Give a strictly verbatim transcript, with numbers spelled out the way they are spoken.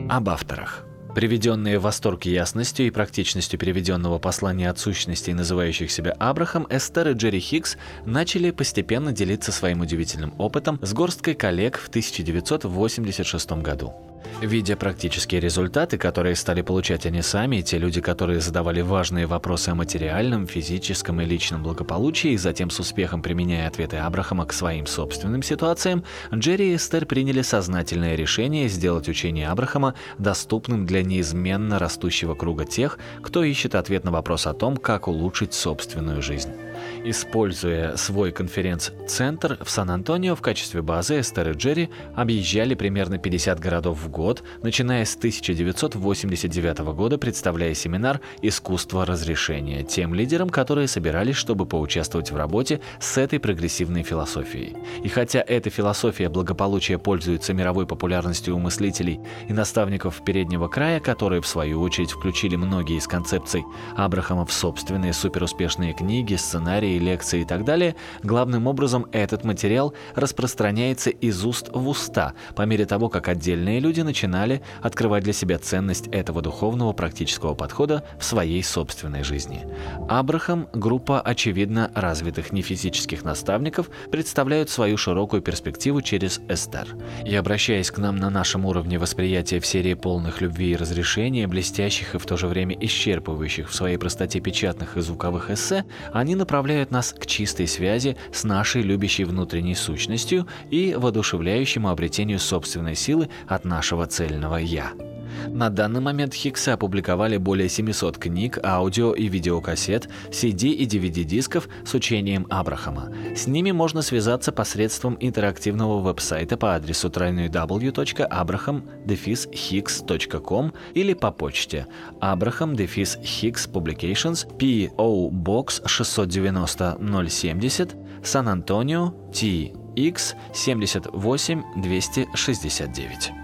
Об авторах. Приведенные в восторг ясностью и практичностью переведенного послания от сущностей, называющих себя Абрахам, Эстер и Джерри Хиггс начали постепенно делиться своим удивительным опытом с горсткой коллег в тысяча девятьсот восемьдесят шестом году. Видя практические результаты, которые стали получать они сами, и те люди, которые задавали важные вопросы о материальном, физическом и личном благополучии, и затем с успехом применяя ответы Абрахама к своим собственным ситуациям, Джерри и Эстер приняли сознательное решение сделать учение Абрахама доступным для неизменно растущего круга тех, кто ищет ответ на вопрос о том, как улучшить собственную жизнь. Используя свой конференц-центр в Сан-Антонио в качестве базы, Эстер и Джерри объезжали примерно пятьдесят городов в год, начиная с тысяча девятьсот восемьдесят девятого года, представляя семинар «Искусство разрешения» тем лидерам, которые собирались, чтобы поучаствовать в работе с этой прогрессивной философией. И хотя эта философия благополучия пользуется мировой популярностью у мыслителей и наставников переднего края, которые, в свою очередь, включили многие из концепций Абрахама в собственные суперуспешные книги, сценарии, лекции и так далее, главным образом этот материал распространяется из уст в уста по мере того, как отдельные люди начинали открывать для себя ценность этого духовного практического подхода в своей собственной жизни. Абрахам, группа очевидно развитых нефизических наставников, представляют свою широкую перспективу через Эстер. И обращаясь к нам на нашем уровне восприятия в серии полных любви и разрешения, блестящих и в то же время исчерпывающих в своей простоте печатных и звуковых эссе, они направляют нас к чистой связи с нашей любящей внутренней сущностью и воодушевляющему обретению собственной силы от нашего цельного «Я». На данный момент Хиггсы опубликовали более семисот книг, аудио и видеокассет, си ди и ди ви ди-дисков с учением Абрахама. С ними можно связаться посредством интерактивного веб-сайта по адресу дабл ю дабл ю дабл ю точка абрахам дефис хиггс точка ком или по почте Abraham Defis Higgs Publications, пи о Box шестьсот девяносто ноль семьдесят, Сан-Антонио, Ти Икс семьдесят восемь двести шестьдесят девять.